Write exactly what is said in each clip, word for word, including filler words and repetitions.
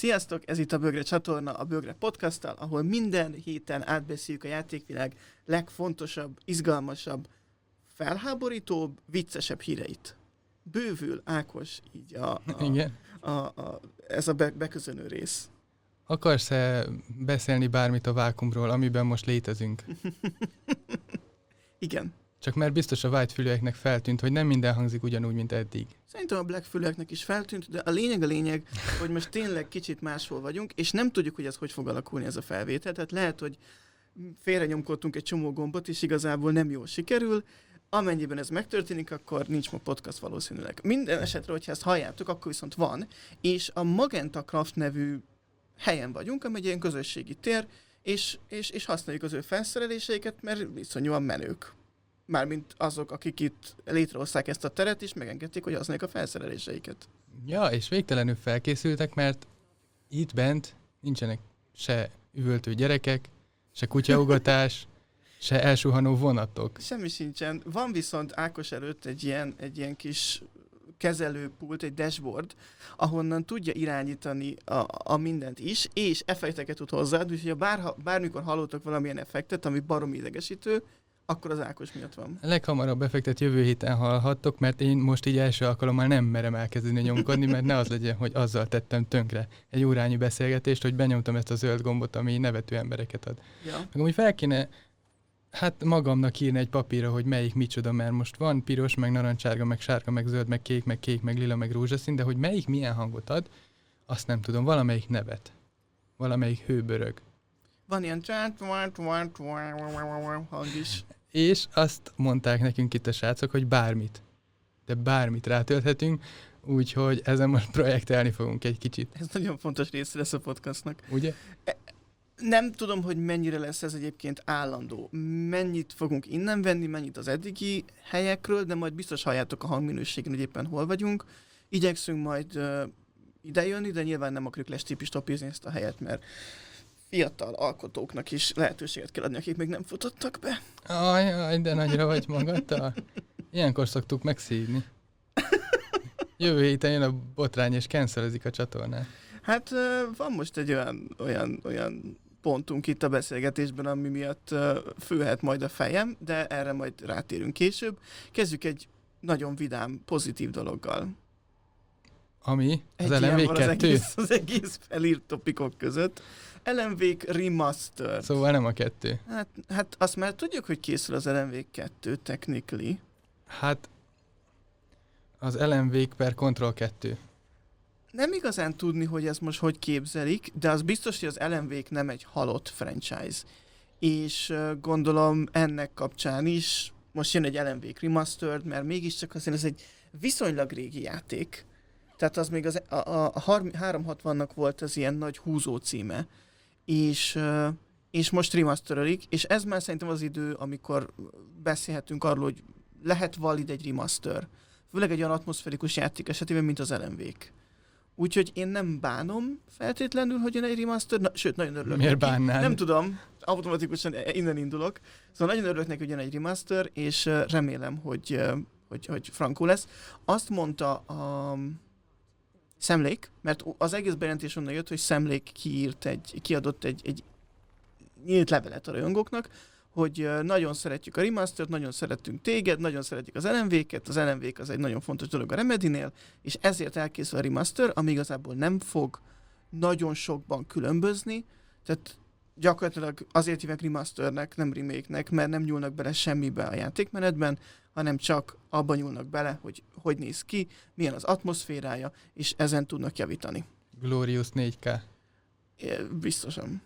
Sziasztok, ez itt a Bögre csatorna, a Bögre podcasttal, ahol minden héten átbeszéljük a játékvilág legfontosabb, izgalmasabb, felháborítóbb, viccesebb híreit. Bővül, Ákos, így a, a, Igen. a, a, ez a be, beköszönő rész. Akarsz-e beszélni bármit a vákumról, amiben most létezünk? Igen. Csak mert biztos a whitefülőeknek feltűnt, hogy nem minden hangzik ugyanúgy, mint eddig. Szerintem a blackfülőeknek is feltűnt, de a lényeg a lényeg, hogy most tényleg kicsit máshol vagyunk, és nem tudjuk, hogy ez hogy fog alakulni ez a felvétel. Tehát lehet, hogy félrenyomkodtunk egy csomó gombot, és igazából nem jól sikerül. Amennyiben ez megtörténik, akkor nincs ma podcast valószínűleg. Minden esetre, hogyha ezt halljátok, akkor viszont van, és a Magenta Craft nevű helyen vagyunk, ami egy ilyen közösségi tér, és, és, és használjuk az ő felszereléseiket, mert viszonyúan menők. Mármint azok, akik itt létrehozták ezt a teret, és megengedték, hogy használják a felszereléseiket. Ja, és végtelenül felkészültek, mert itt bent nincsenek se üvöltő gyerekek, se kutyaugatás, se elsuhanó vonatok. Semmi sincsen. Van viszont Ákos előtt egy ilyen, egy ilyen kis kezelőpult, egy dashboard, ahonnan tudja irányítani a, a mindent is, és effekteket tud hozzád, úgyhogy ha bár, bármikor hallottok valamilyen effektet, ami baromi idegesítő, akkor az Ákos miatt van. A leghamarabb effektet jövő héten hallhattok, mert én most így első alkalommal nem merem elkezdeni nyomkodni, mert ne az legyen, hogy azzal tettem tönkre egy órányi beszélgetést, hogy benyomtam ezt a zöld gombot, ami nevető embereket ad. Ja. Meg amúgy fel kéne hát magamnak írni egy papírra, hogy melyik micsoda, mert most van piros, meg narancsárga, meg sárga, meg zöld, meg kék, meg kék, meg lila, meg rózsaszín, de hogy melyik milyen hangot ad, azt nem tudom. Valamelyik nevet. Valamelyik hőbörög. Van ilyen hang is. És azt mondták nekünk itt a srácok, hogy bármit. De bármit rátölthetünk, úgyhogy ezen most projektelni fogunk egy kicsit. Ez nagyon fontos része lesz a podcastnak. Ugye? Nem tudom, hogy mennyire lesz ez egyébként állandó. Mennyit fogunk innen venni, mennyit az eddigi helyekről, de majd biztos halljátok a hangminőségen, hogy éppen hol vagyunk. Igyekszünk majd uh, idejönni, de nyilván nem akarjuk lestépistopízni ezt a helyet, mert fiatal alkotóknak is lehetőséget kell adni, akik még nem futottak be. Ajaj, de nagyra vagy magadtal. Ilyenkor szoktuk megszívni. Jövő héten jön a botrány, és cancelezik a csatornát. Hát uh, van most egy olyan, olyan, olyan pontunk itt a beszélgetésben, ami miatt uh, fülhet majd a fejem, de erre majd rátérünk később. Kezdjük egy nagyon vidám, pozitív dologgal. Ami? Az Egy el em vé ilyen van kettő? Az egész, az egész felírt topikok között. el em vé Remastered. Szóval nem a kettő. Hát, hát azt már tudjuk, hogy készül az el em vé kettő technically. Hát az el em vé per Control kettő. Nem igazán tudni, hogy ez most hogy képzelik, de az biztos, hogy az el em vé nem egy halott franchise. És uh, gondolom ennek kapcsán is most jön egy el em vé Remastered, mert mégiscsak azért ez egy viszonylag régi játék. Tehát az még az, a, a, a háromszázhatvannak volt az ilyen nagy húzó címe. És, uh, és most remasterelik, és ez már szerintem az idő, amikor beszélhetünk arról, hogy lehet valid egy remaster. Főleg egy olyan atmoszférikus játék esetében, mint az el em vé-k. Úgyhogy én nem bánom feltétlenül, hogy jön egy remaster, na, sőt, nagyon örülök Miért neki. bánnál? Nem tudom, automatikusan innen indulok. Szóval nagyon örülök neki, hogy jön egy remaster, és uh, remélem, hogy, uh, hogy, hogy frankó lesz. Azt mondta a Sam Lake, mert az egész bejelentés onnan jött, hogy Sam Lake kiírt egy, kiadott egy, egy nyílt levelet a rajongóknak, hogy nagyon szeretjük a remastert, nagyon szeretünk téged, nagyon szeretjük az el em vé-ket, az el em vé-k az egy nagyon fontos dolog a Remedy-nél, és ezért elkészül a remaster, ami igazából nem fog nagyon sokban különbözni, tehát gyakorlatilag azért hívják remasternek, nem remake-nek, mert nem nyúlnak bele semmibe a játékmenetben, hanem csak abban nyúlnak bele, hogy hogy néz ki, milyen az atmoszférája, és ezen tudnak javítani. Glorious négy ká. É, biztosan.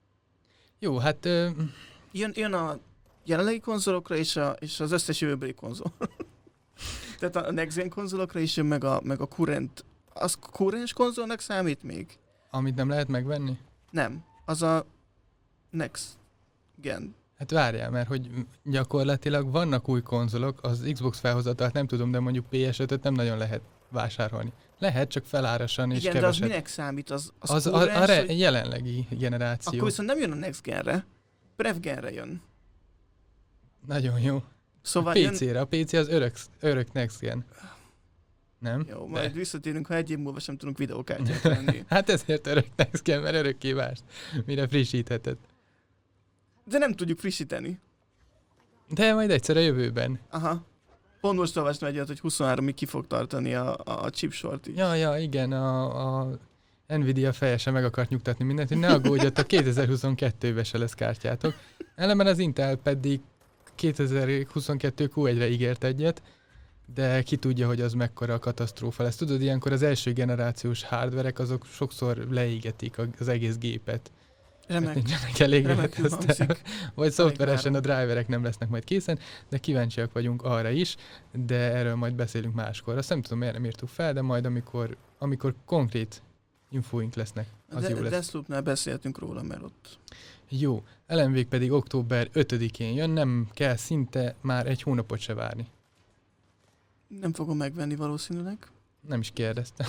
Jó, hát... Ö... Jön, jön a jelenlegi konzolokra és, a, és az összes jövőbeli konzol. Tehát a Next Gen konzolokra is jön, meg a, meg a current. Az current konzolnak számít még? Amit nem lehet megvenni? Nem. Az a Next Gen. Hát várjál, mert hogy gyakorlatilag vannak új konzolok, az Xbox felhozatalt nem tudom, de mondjuk pé es ötöt nem nagyon lehet vásárolni. Lehet, csak felárasan és igen, keveset. de az minek számít? Az, az, az current, a, a re, hogy... jelenlegi generáció. Akkor viszont nem jön a Next Genre. Prev Genre jön. Nagyon jó. Szóval a pé cére, jön... a pé cé az örök, örök Next Gen. Nem? Jó, majd De. visszatérünk, ha egy év múlva sem tudunk videókártyát venni. Hát ezért örök neksz kell, mert örökké vársz, mire frissítheted. De nem tudjuk frissíteni. De majd egyszer a jövőben. Aha. Pont most olvastam egyet, hogy huszonháromig ki fog tartani a, a chipsort így. Ja, ja, igen, a, a Nvidia feje sem meg akart nyugtatni mindent, hogy ne aggódjatok, kétezer-huszonkettőben se lesz kártyátok. Ellenben az Intel pedig kétezer-huszonkettő kú egyre ígért egyet, de ki tudja, hogy az mekkora a katasztrófa lesz. Tudod, ilyenkor az első generációs hardverek azok sokszor leégetik az egész gépet. Remek. Nincsenek elég Remekül hangzik. vagy szoftveresen a driverek nem lesznek majd készen, de kíváncsiak vagyunk arra is, de erről majd beszélünk máskor. Azt nem tudom, miért nem írtuk fel, de majd amikor, amikor konkrét infóink lesznek, az De, jó lesz. Deathloopnál beszéltünk róla, mert ott... Jó, el em vé pedig október ötödikén jön, nem kell szinte már egy hónapot se várni. Nem fogom megvenni valószínűleg. Nem is kérdeztem.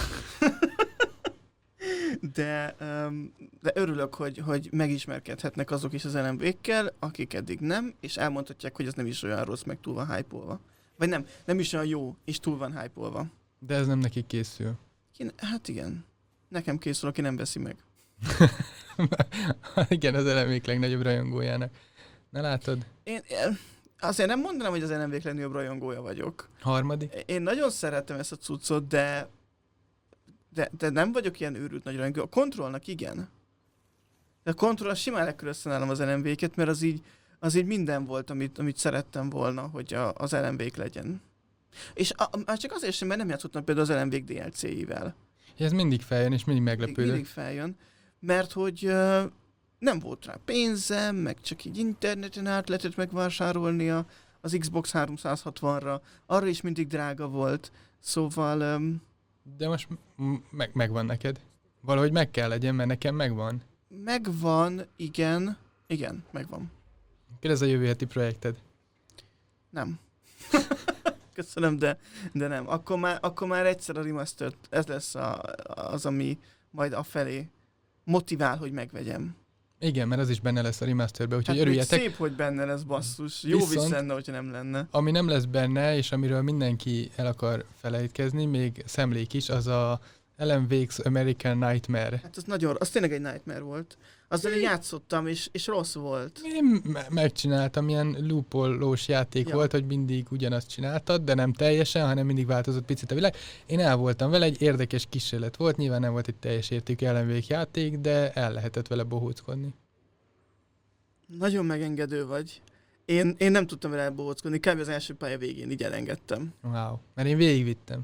De, um, de örülök, hogy, hogy megismerkedhetnek azok is az el em vé-kkel, akik eddig nem, és elmondhatják, hogy ez nem is olyan rossz, meg túl van hype-olva. Vagy nem, nem is olyan jó, és túl van hype-olva. De ez nem nekik készül. Én, hát igen. Nekem készül, aki nem veszi meg. Igen, az el em vé-k legnagyobb rajongójának. Na látod? Én, én azért nem mondanám, hogy az el em vé-k legnagyobb rajongója vagyok. Harmadik? Én nagyon szeretem ezt a cuccot, de, de, de nem vagyok ilyen őrült nagy rajongó. A Controlnak igen. De a Control simán leköröztenálom az el em vé-ket, mert az így, az így minden volt, amit, amit szerettem volna, hogy a, az el em vé-k legyen. És a, a, csak azért sem, mert nem játszottam például az el em vé-k dé el cé-ivel. Ez mindig feljön, és mindig meglepődök. Mindig feljön, mert hogy uh, nem volt rá pénzem, meg csak így interneten át lehetett megvásárolnia az Xbox háromszázhatvanra, arra is mindig drága volt, szóval... Um, De most m- meg, megvan neked. Valahogy meg kell legyen, mert nekem megvan. megvan, igen, igen, megvan. Mi ez a jövő heti projekted? Nem. Köszönöm, de, de nem. Akkor már, akkor már egyszer a remastered, ez lesz a, az, ami majd afelé motivál, hogy megvegyem. Igen, mert az is benne lesz a remasterbe, úgyhogy Hát még örüljetek. szép, hogy benne lesz, basszus. Jó Viszont- visz lenne, hogyha nem lenne. Ami nem lesz benne, és amiről mindenki el akar felejtkezni, még szemlék is, az a el em vé iksz American Nightmare. Hát az nagyon, az tényleg egy nightmare volt. Azzal én játszottam, és, és rossz volt. Én me- megcsináltam, ilyen loopolós játék Ja. volt, hogy mindig ugyanazt csináltad, de nem teljesen, hanem mindig változott picit a világ. Én el voltam vele, egy érdekes kísérlet volt, nyilván nem volt egy teljes értékű el em vé játék, de el lehetett vele bohóckodni. Nagyon megengedő vagy. Én, én nem tudtam vele elbohóckodni, kb. Az első pálya végén így elengedtem. Wow, mert én végigvittem.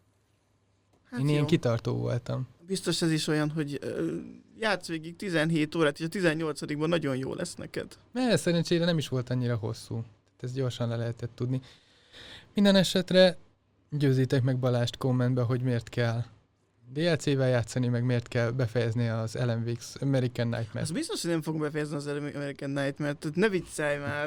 Hát Én jó. ilyen kitartó voltam. Biztos ez is olyan, hogy ö, játsz végig tizenhét órát, és a tizennyolcadikban nagyon jó lesz neked. Mert szerencsére nem is volt annyira hosszú. Tehát ezt gyorsan le lehetett tudni. Minden esetre győzzétek meg Balást kommentbe, hogy miért kell dé el cé-vel játszani, meg miért kell befejezni az el em vé iksz American Nightmare. Az biztos, hogy nem fogom befejezni az American Nightmare-t, tehát ne viccelj már.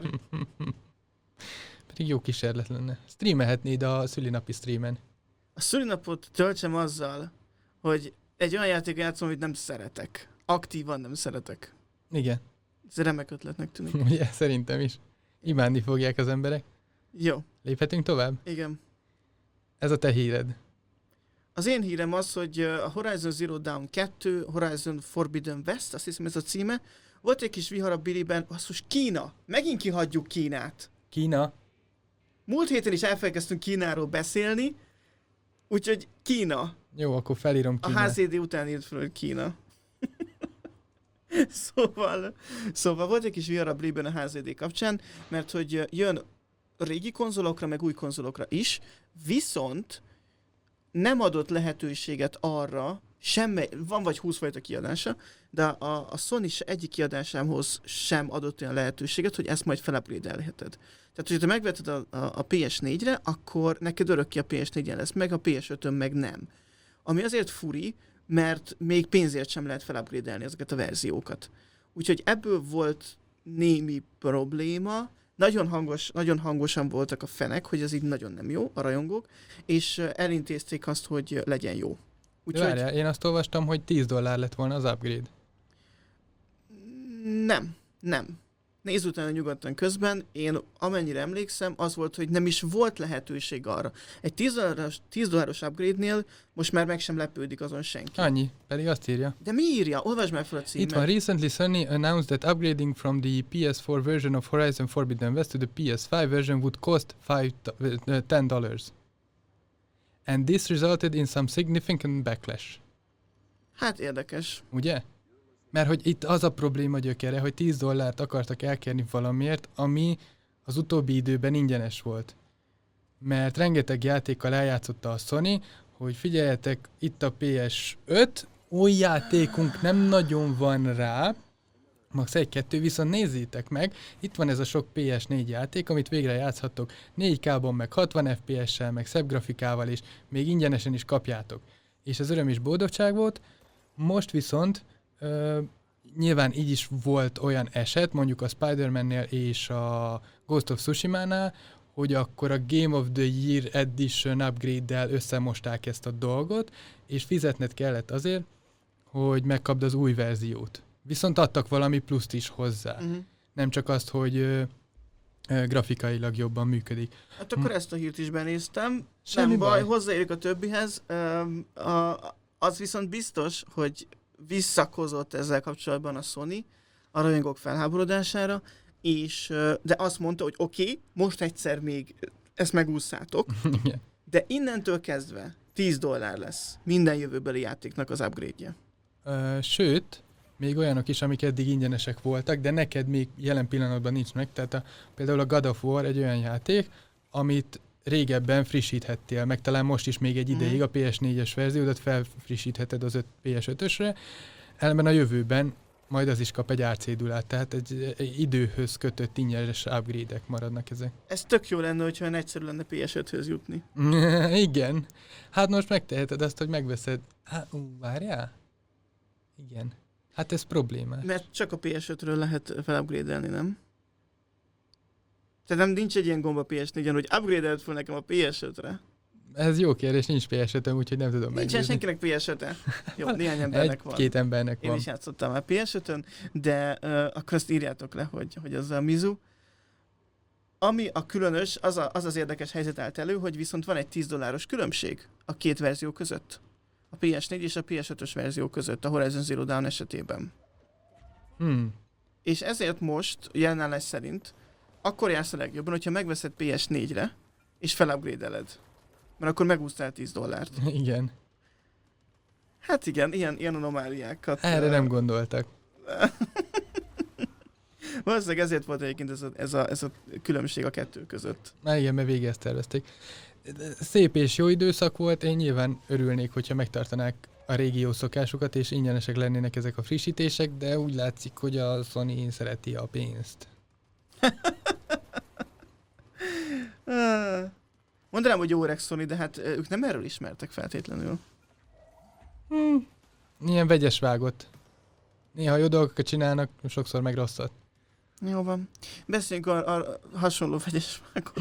Pedig jó kísérlet lenne. Streamelhetnéd a szülinapi streamen. A szülinapot töltsem azzal, hogy egy olyan játék játszom, amit nem szeretek. Aktívan nem szeretek. Igen, Ez remek ötletnek tűnik. ugye szerintem is. Imádni fogják az emberek. Jó, Léphetünk tovább? igen. Ez a te híred. Az én hírem az, hogy ö, a Horizon Zero Dawn kettő, Horizon Forbidden West, azt hiszem ez a címe. Volt egy kis vihar a Billyben, basszus, Kína! Megint kihagyjuk Kínát. Kína. Múlt héten is elfelejtkeztünk Kínáról beszélni, úgyhogy Kína. Jó, akkor felírom A Kínát. há zé dé után írt fel, hogy Kína. szóval, szóval volt egy kis vihar a Billyben a há zé dé kapcsán, mert hogy jön régi konzolokra, meg új konzolokra is, viszont nem adott lehetőséget arra, semmi, van vagy húsz fajta kiadása, de a, a Sony se egyik kiadásához sem adott olyan lehetőséget, hogy ezt majd felupgrade-elheted. Tehát, hogyha te megveted a, a, a pé es négyre, akkor neked örökké a pé es négyen lesz meg, a pé es ötön meg nem. Ami azért furi, mert még pénzért sem lehet felupgrade-elni ezeket a verziókat. Úgyhogy ebből volt némi probléma, nagyon, hangos, nagyon hangosan voltak a fenek, hogy ez így nagyon nem jó, a rajongók, és elintézték azt, hogy legyen jó. De Úgyhogy várjál, én azt olvastam, hogy tíz dollár lett volna az upgrade. nem, nem, nézz utána nyugodtan közben, én amennyire emlékszem, az volt, hogy nem is volt lehetőség arra. Egy tíz dolláros upgrade-nél most már meg sem lepődik azon senki. Annyi, pedig azt írja. De mi írja? Olvasd már fel a címet. Itt van, recently Sony announced that upgrading from the P S four version of Horizon Forbidden West to the P S five version would cost five, uh, ten dollars. And this resulted in some significant backlash. Hát érdekes. Ugye? Mert hogy itt az a probléma gyökere, hogy tíz dollárt akartak elkérni valamiért, ami az utóbbi időben ingyenes volt. Mert rengeteg játékkal eljátszotta a Sony, hogy figyeljetek, itt a P S öt, új játékunk nem nagyon van rá, max egy-kettő, viszont nézzétek meg, itt van ez a sok P S négy játék, amit végre játszhattok négy ká-ban, meg hatvan ef pé es-sel, meg szebb grafikával, és még ingyenesen is kapjátok. És az öröm és boldogság volt, most viszont Ö, nyilván így is volt olyan eset, mondjuk a Spider-Man-nél és a Ghost of Tsushima-nál, hogy akkor a Game of the Year Edition upgrade-del összemosták ezt a dolgot, és fizetned kellett azért, hogy megkapd az új verziót. Viszont adtak valami pluszt is hozzá. Uh-huh. Nem csak azt, hogy ö, ö, grafikailag jobban működik. Hát akkor hm. ezt a hírt is benéztem. Semmi Nem baj, baj. hozzáérjük a többihez. Ö, a, az viszont biztos, hogy visszakozott ezzel kapcsolatban a Sony a rajongók felháborodására, és, de azt mondta, hogy oké, okay, most egyszer még ezt megúszszátok, de innentől kezdve tíz dollár lesz minden jövőbeli játéknak az upgrade-je. Uh, sőt, még olyanok is, amik eddig ingyenesek voltak, de neked még jelen pillanatban nincs meg. Tehát a, például a God of War egy olyan játék, amit régebben frissíthettél, meg talán most is még egy ideig a P S négyes verziódat felfrissítheted az P S ötösre, ellenben a jövőben majd az is kap egy árcédulát, tehát egy, egy időhöz kötött ingyenes upgrade-ek maradnak ezek. Ez tök jó lenne, hogyha egyszerű lenne P S öthöz jutni. Igen. Hát most megteheted azt, hogy megveszed. Há, ú, várjál? Igen. Hát ez problémás. Mert csak a P S ötről lehet felupgrade-elni, nem? Tehát nem nincs egy ilyen gomba P S négyen, hogy upgrade-eld fel nekem a P S ötre. Ez jó kérdés, nincs P S ötöm, úgyhogy nem tudom megnézni. Nincsen senkinek P S öte. Jó, néhány embernek van. Két embernek Én van. is játszottam már P S ötön, de uh, akkor azt írjátok le, hogy, hogy az a Mizu. Ami a különös, az, a, az az érdekes helyzet állt elő, hogy viszont van egy tíz dolláros különbség a két verzió között. A P S négy és a P S ötös verzió között a Horizon Zero Dawn esetében. Hmm. És ezért most, jelenállás szerint, akkor jársz a legjobban, hogyha megveszed P S négyre, és felupgrade-eled. Mert akkor megúsztál tíz dollárt. Igen. Hát igen, ilyen, ilyen anomáliákat. Erre nem gondoltak. Valószínűleg ezért volt egyébként ez a, ez, a, ez a különbség a kettő között. Na igen, mert végig ezt tervezték. Szép és jó időszak volt, én nyilván örülnék, hogyha megtartanák a régi jó szokásokat, és ingyenesek lennének ezek a frissítések, de úgy látszik, hogy a Sony szereti a pénzt. Mondanám, hogy jó öreg Sony, de hát ők nem erről ismertek feltétlenül. Hmm. Ilyen vegyes vágott. Néha jó dolgokat csinálnak, sokszor meg rosszat. Jó van. Beszéljünk a, a hasonló vegyes vágott.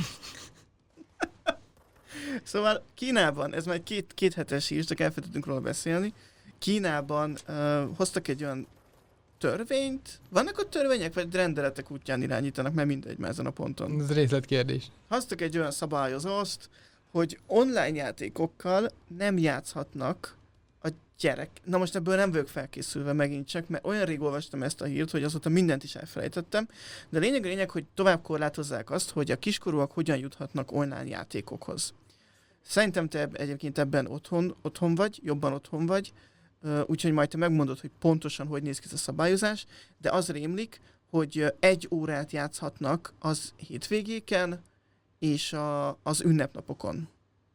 Szóval Kínában, ez már két, két hetes hír, csak elfelejtettünk róla beszélni. Kínában uh, hoztak egy olyan törvényt, vannak ott törvények, vagy rendeletek útján irányítanak, mert mindegy már ezen a ponton. Ez részletkérdés. Hoztak egy olyan szabályozást, hogy online játékokkal nem játszhatnak a gyerek. Na most ebből nem vagyok felkészülve megint csak, mert olyan rég olvastam ezt a hírt, hogy azóta mindent is elfelejtettem, de lényeg a lényeg, hogy tovább korlátozzák azt, hogy a kiskorúak hogyan juthatnak online játékokhoz. Szerintem te egyébként ebben otthon, otthon vagy, jobban otthon vagy, úgyhogy majd te megmondod, hogy pontosan hogy néz ki ez a szabályozás, de az rémlik, hogy egy órát játszhatnak az hétvégéken és a, az ünnepnapokon.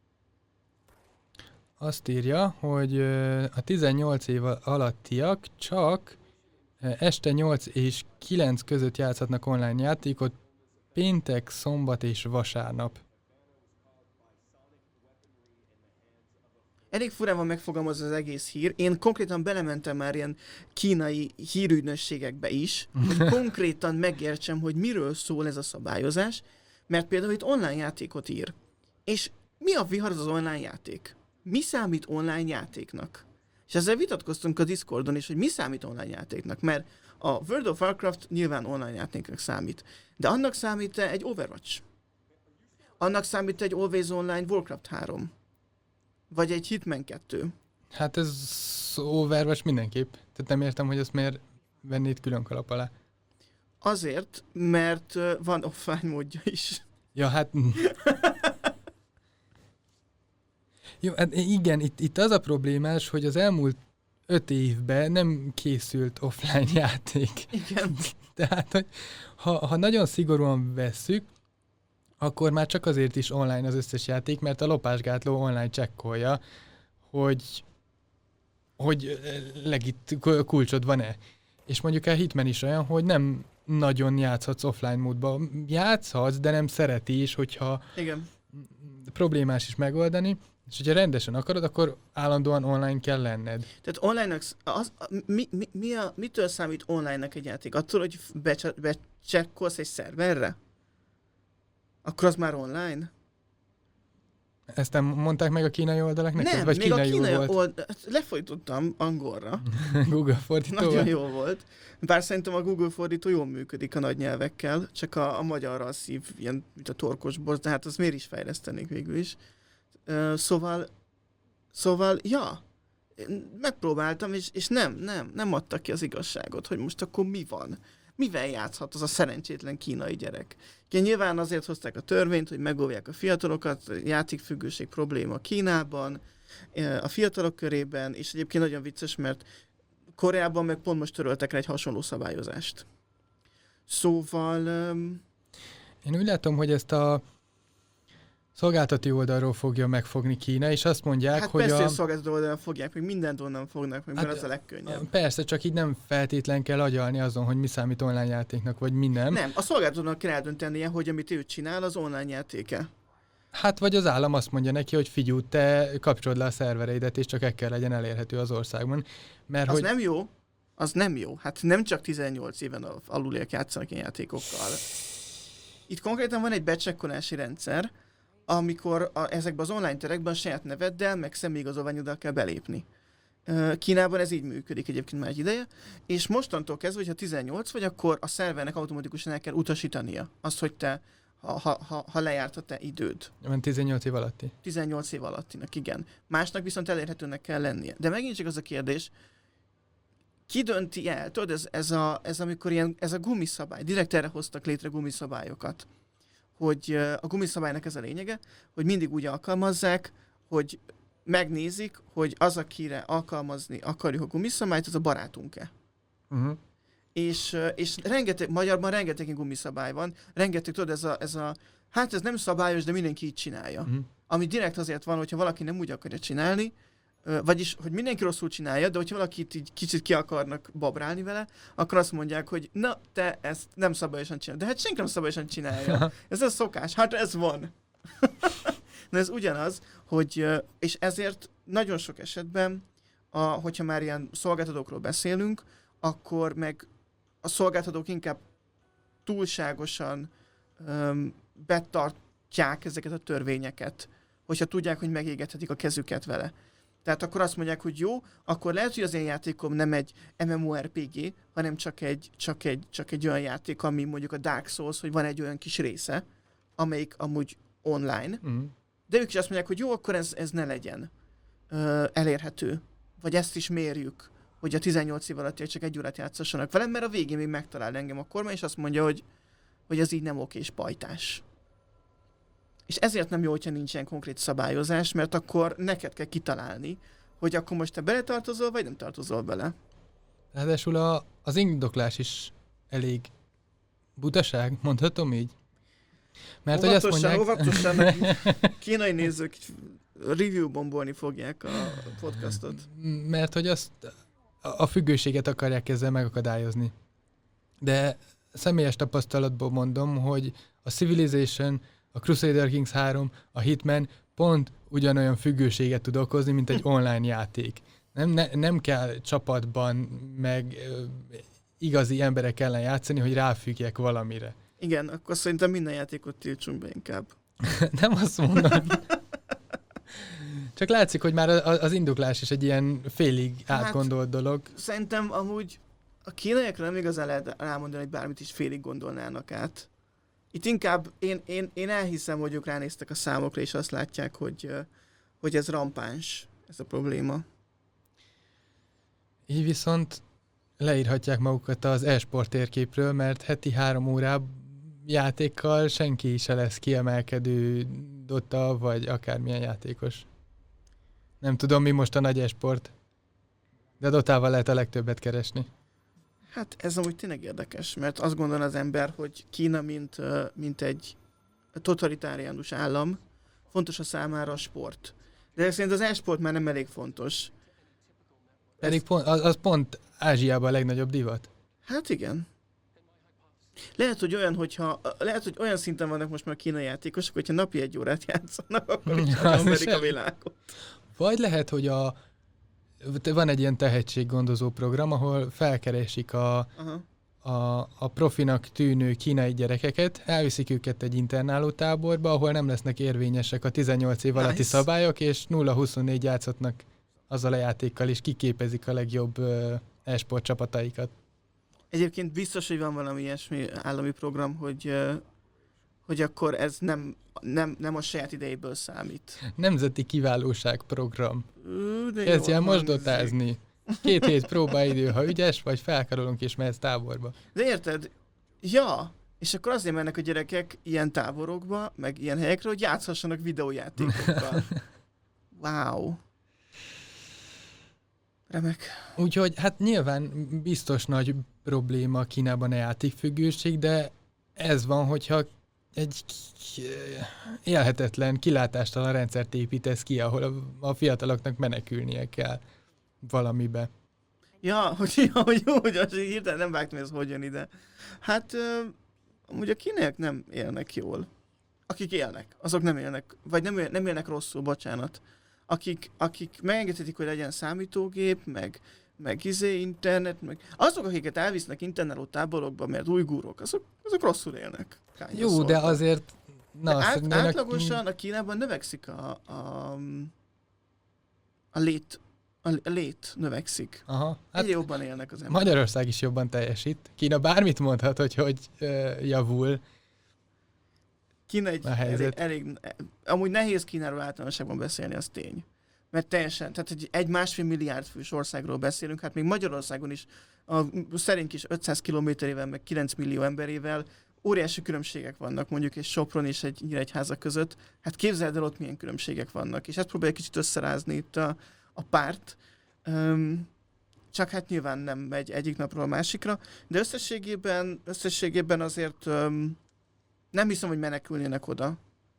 Azt írja, hogy a tizennyolc év alattiak csak este nyolc és kilenc között játszhatnak online játékot, péntek, szombat és vasárnap. Elég furán van megfogalmazva az egész hír. Én konkrétan belementem már ilyen kínai hírügynösségekbe is, hogy konkrétan megértsem, hogy miről szól ez a szabályozás, mert például itt online játékot ír. És mi a vihar az online játék? Mi számít online játéknak? És ezzel vitatkoztunk a Discordon is, hogy mi számít online játéknak, mert a World of Warcraft nyilván online játéknak számít, de annak számít egy Overwatch. Annak számít egy Always Online Warcraft három. Vagy egy Hitman kettő. Hát ez Overwatch mindenképp. Tehát nem értem, hogy azt miért vennéd külön kalap alá. Azért, mert van offline módja is. Ja, hát... Jó, hát igen, itt, itt az a problémás, hogy az elmúlt öt évben nem készült offline játék. Igen. Tehát, hogy ha, ha nagyon szigorúan vesszük, akkor már csak azért is online az összes játék, mert a lopásgátló online csekkolja, hogy, hogy legit kulcsod van-e. És mondjuk a Hitman is olyan, hogy nem nagyon játszhatsz offline módban. Játszhatsz, de nem szereti is, hogyha Igen. problémás is megoldani, és hogyha rendesen akarod, akkor állandóan online kell lenned. Tehát online-nak, az, mi, mi, mi a, mitől számít online-nak egy játék? Attól, hogy becsekkolsz egy szerverre? Akkor az már online? Ezt nem mondták meg a kínai oldalak neked? Nem, Vagy még a kínai volt? oldal... Lefordítottam angolra. Google fordító. Nagyon jó volt. Bár szerintem a Google fordító jól működik a nagy nyelvekkel, csak a, a magyarra a szív ilyen, mint a torkos borz, de hát az miért is fejlesztenék végül is. Uh, szóval, szóval, ja, megpróbáltam, és, és nem, nem, nem adtak ki az igazságot, hogy most akkor mi van. Mivel játszhat az a szerencsétlen kínai gyerek? Igen, nyilván azért hozták a törvényt, hogy megóvják a fiatalokat, játékfüggőség probléma Kínában, a fiatalok körében, és egyébként nagyon vicces, mert Koreában meg pont most töröltek rá egy hasonló szabályozást. Szóval... Um... Én úgy látom, hogy ezt a szolgáltató oldalról fogja megfogni Kína, és azt mondják, hát hogy persze, a... hogy a szolgáltató oldalról fogják, meg mindent onnan fognak, meg hát, mert az a legkönnyebb. Persze, csak így nem feltétlen kell agyalni azon, hogy mi számít online játéknak, vagy mi nem. Nem, a szolgáltatónak kell eldöntenie, hogy amit ő csinál, az online játéke. Hát vagy az állam azt mondja neki, hogy figyelj, te kapcsold le a szervereidet, és csak ekkel legyen elérhető az országban. Mert az hogy... nem jó, az nem jó. Hát nem csak tizennyolc éven aluliak játszanak ilyen játékokkal. Itt konkrétan van egy becsekkolási rendszer, amikor a, ezekben az online terekben a saját neveddel, meg személyigazolványoddal kell belépni. Kínában ez így működik egyébként már egy ideje, és mostantól kezdve, hogyha tizennyolc vagy, akkor a szervernek automatikusan el kell utasítania azt, hogy te, ha, ha, ha, ha lejárt a te időd. Van tizennyolc év alatti. tizennyolc év alattinak, igen. Másnak viszont elérhetőnek kell lennie. De megint csak az a kérdés, ki dönti el? Tudod, ez, ez, a, ez amikor ilyen, ez a gumiszabály, direkt erre hoztak létre gumiszabályokat, hogy a gumiszabálynak ez a lényege, hogy mindig úgy alkalmazzák, hogy megnézik, hogy az, akire alkalmazni akarjuk a gumiszabályt, az a barátunk-e. Uh-huh. És, és rengeteg, magyarban rengeteg gumiszabály van, rengeteg, tudod, ez a, ez a, hát ez nem szabályos, de mindenki így csinálja. Uh-huh. Ami direkt azért van, hogyha valaki nem úgy akarja csinálni, vagyis, hogy mindenki rosszul csinálja, de hogyha valakit így kicsit ki akarnak babrálni vele, akkor azt mondják, hogy na, te ezt nem szabályosan csinálod. De hát senki nem szabályosan csinálja. Ez a szokás. Hát ez van. Na ez ugyanaz, hogy, és ezért nagyon sok esetben, a, hogyha már ilyen szolgáltatókról beszélünk, akkor meg a szolgáltatók inkább túlságosan um, betartják ezeket a törvényeket, hogyha tudják, hogy megégethetik a kezüket vele. Tehát akkor azt mondják, hogy jó, akkor lehet, hogy az én játékom nem egy MMORPG, hanem csak egy, csak egy, csak egy olyan játék, ami mondjuk a Dark Souls, hogy van egy olyan kis része, amelyik amúgy online, mm. de ők is azt mondják, hogy jó, akkor ez, ez ne legyen uh, elérhető. Vagy ezt is mérjük, hogy a tizennyolc év alatt csak egy órát játszassanak velem, mert a végén még megtalál engem a kormány, és azt mondja, hogy, hogy ez így nem oké és pajtás. És ezért nem jó, hogyha nincsen konkrét szabályozás, mert akkor neked kell kitalálni, hogy akkor most te beletartozol, vagy nem tartozol bele. Ráadásul a, az indoklás is elég butaság, mondhatom így? Mert hogy azt mondják... Óvatosan, meg kínai nézők review bombolni fogják a podcastot. Mert hogy azt a függőséget akarják ezzel megakadályozni. De személyes tapasztalatból mondom, hogy a Civilization, a Crusader Kings három, a Hitman pont ugyanolyan függőséget tud okozni, mint egy online játék. Nem, ne, nem kell csapatban, meg ö, igazi emberek ellen játszani, hogy ráfüggjek valamire. Igen, akkor szerintem minden játékot tiltsunk be inkább. Nem azt mondom. Csak látszik, hogy már az indoklás is egy ilyen félig átgondolt dolog. Szerintem amúgy a kínaiakra nem igazán lehet rámondani, hogy bármit is félig gondolnának át. Itt inkább én, én, én elhiszem, hogy ők ránéztek a számokra, és azt látják, hogy, hogy ez rampáns, ez a probléma. Így viszont leírhatják magukat az e-sport térképről, mert heti három órább játékkal senki se lesz kiemelkedő Dota, vagy akármilyen játékos. Nem tudom, mi most a nagy e-sport, de Dotával lehet a legtöbbet keresni. Hát ez amúgy tényleg érdekes, mert azt gondol az ember, hogy Kína, mint, mint egy totalitáriánus állam, fontos a számára a sport. De szerint az e-sport már nem elég fontos. Pedig ez... pont, az, az pont Ázsiában a legnagyobb divat. Hát igen. Lehet, hogy olyan, hogyha, lehet, hogy olyan szinten vannak most már a kínai játékosok, hogyha napi egy órát játszanak, akkor is merik a világot. Vagy lehet, hogy a van egy ilyen tehetséggondozó program, ahol felkeresik a, a, a profinak tűnő kínai gyerekeket, elviszik őket egy internáló táborba, ahol nem lesznek érvényesek a tizennyolc év alatti nice. szabályok, és nulla huszonnégy játszhatnak azzal a játékkal, és kiképezik a legjobb uh, e-sport csapataikat. Egyébként biztos, hogy van valami ilyesmi állami program, hogy, uh, hogy akkor ez nem, nem, nem a saját idejéből számít. Nemzeti kiválóság program. Kezdj el most dotázni. Két hét próbaidő, ha ügyes vagy, felkarolunk és mehetsz táborba. De érted? Ja, és akkor azért mennek a gyerekek ilyen táborokba, meg ilyen helyekre, hogy játszhassanak videójátékokkal. Wow. Remek. Úgyhogy hát nyilván biztos nagy probléma Kínában a játékfüggőség, de ez van, hogyha egy élhetetlen, kilátástalan rendszert építesz ki, ahol a, a fiataloknak menekülnie kell valamibe. Ja, hogy, ja, hogy jó, hogy az hirtelen nem vágtam, hogy ez hogy jön ide. Hát, uh, amúgy a kínaiak nem élnek jól. Akik élnek, azok nem élnek, vagy nem, él, nem élnek rosszul, bocsánat. Akik, akik megengedhetik, hogy legyen számítógép, meg, meg izé, internet, meg azok, akiket elvisznek internáló táborokba, mert ujgúrok, azok, azok rosszul élnek. Kányos jó, szóltak. De azért... Na, de át, átlagosan a Kínában növekszik a, a, a lét, a lét növekszik. Aha. Hát egyre jobban élnek az emberek. Magyarország is jobban teljesít. Kína bármit mondhat, hogy hogy uh, javul. Kína egy elég, elég, amúgy nehéz Kínáról általánosságban beszélni, az tény. Mert teljesen, tehát egy, egy másfél milliárd fős országról beszélünk, hát még Magyarországon is, a szerint is ötszáz kilométerével, meg kilenc millió emberével óriási különbségek vannak, mondjuk egy Sopron és egy Nyíregyháza között. Hát képzeld el ott milyen különbségek vannak, és ezt próbálja kicsit összerázni itt a, a párt. Um, csak hát nyilván nem megy egyik napról a másikra, de összességében, összességében azért um, nem hiszem, hogy menekülnének oda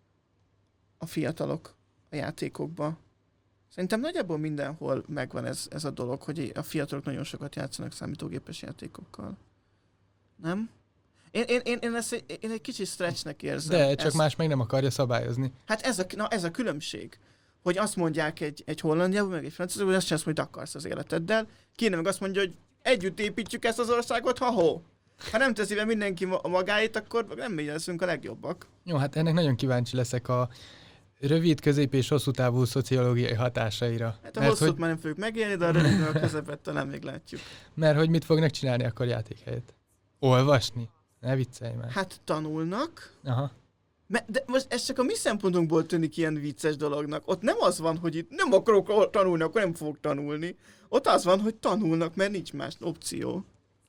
a fiatalok a játékokba. Szerintem nagyjából mindenhol megvan ez, ez a dolog, hogy a fiatalok nagyon sokat játszanak számítógépes játékokkal. Nem? Én, én, én, én, ezt, én egy kicsit stretchnek érzem. De csak ezt. más meg nem akarja szabályozni. Hát ez a, na, ez a különbség. Hogy azt mondják egy, egy Hollandiában, meg egy Franciaországban, hogy azt csinálsz, hogy akarsz az életeddel. Kína meg azt mondja, hogy együtt építjük ezt az országot, ha-ho. Ha nem teszi be mindenki a magáit, akkor nem mi leszünk a legjobbak. Jó, hát ennek nagyon kíváncsi leszek a rövid, közép és hosszú távú szociológiai hatásaira. Hát a mert hosszút hogy... már nem fogjuk megélni, de a rövidről a közepet talán még látjuk. Mert hogy mit fognak csinálni akkor játék helyett? Olvasni? Ne viccelj már. Hát tanulnak. Aha. De most ez csak a mi szempontunkból tűnik ilyen vicces dolognak. Ott nem az van, hogy itt nem akarok tanulni, akkor nem fogok tanulni. Ott az van, hogy tanulnak, mert nincs más opció.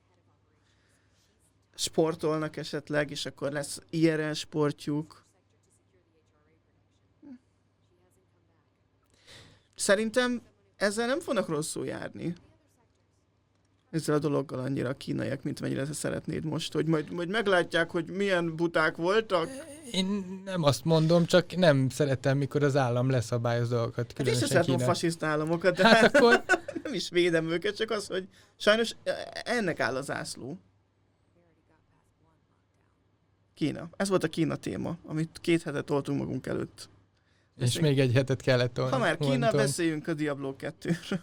Sportolnak esetleg, és akkor lesz i er el sportjuk. Szerintem ezzel nem fognak rosszul járni. Ezzel a dologgal annyira a kínaiak, mint mennyire te szeretnéd most, hogy majd, majd meglátják, hogy milyen buták voltak. Én nem azt mondom, csak nem szeretem, mikor az állam leszabályoz dolgokat. Hát én sem szeretem a fasiszta államokat, de hát akkor... nem is védem őket, csak az, hogy sajnos ennek áll az zászló. Kína. Ez volt a Kína téma, amit két hetet toltunk magunk előtt. És Beszéljünk. Még egy hetet kellett volna. Ha már Kína, mondtom. Beszéljünk a Diablo kettőről.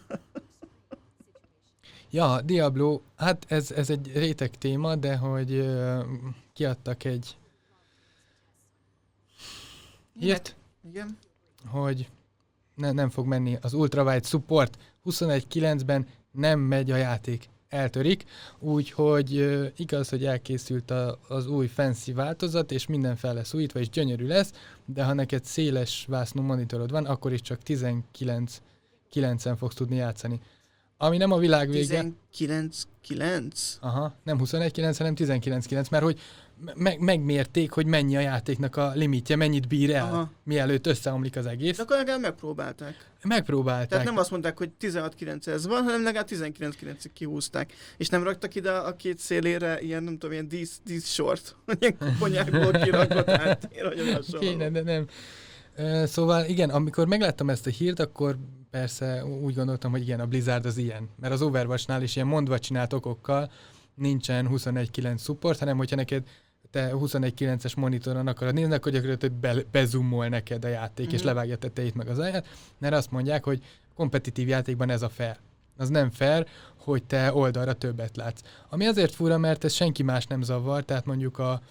Ja, Diablo, hát ez, ez egy réteg téma, de hogy uh, kiadtak egy hírt, Igen. hogy ne, nem fog menni. Az ultrawide support huszonegy kilencben nem megy a játék. Eltörik, úgyhogy uh, igaz, hogy elkészült a, az új fancy változat, és minden fel lesz újítva, és gyönyörű lesz, de ha neked széles vásznú monitorod van, akkor is csak tizenkilenc kilencen fogsz tudni játszani. Ami nem a világ vége. tizenkilenc kilenc? Aha, nem huszonegy kilenc, hanem tizenkilenc kilenc, mert hogy me- megmérték, hogy mennyi a játéknak a limitje, mennyit bír el, aha, mielőtt összeomlik az egész. De akkor legalább megpróbálták. Megpróbálták. Tehát nem azt mondták, hogy tizenhat kilenc ez van, hanem legalább tizenkilenc kilencig kihúzták. És nem raktak ide a két szélére ilyen, nem tudom, ilyen dísz, dísz sort, ilyen kuponyákból kirakott háttér, vagy olyan Kéne, de nem. Uh, szóval igen, amikor megláttam ezt a hírt, akkor persze úgy gondoltam, hogy igen, a Blizzard az ilyen. Mert az Overwatchnál is ilyen mondva csinált okokkal nincsen huszonegy kilenc support, hanem hogyha neked te huszonegy kilences monitoron akarod nézni, akkor gyakorlatilag be, bezoomol neked a játék, mm-hmm. és levágja tetejét meg az alját, mert azt mondják, hogy kompetitív játékban ez a fair. Az nem fair, hogy te oldalra többet látsz. Ami azért fura, mert ez senki más nem zavar, tehát mondjuk a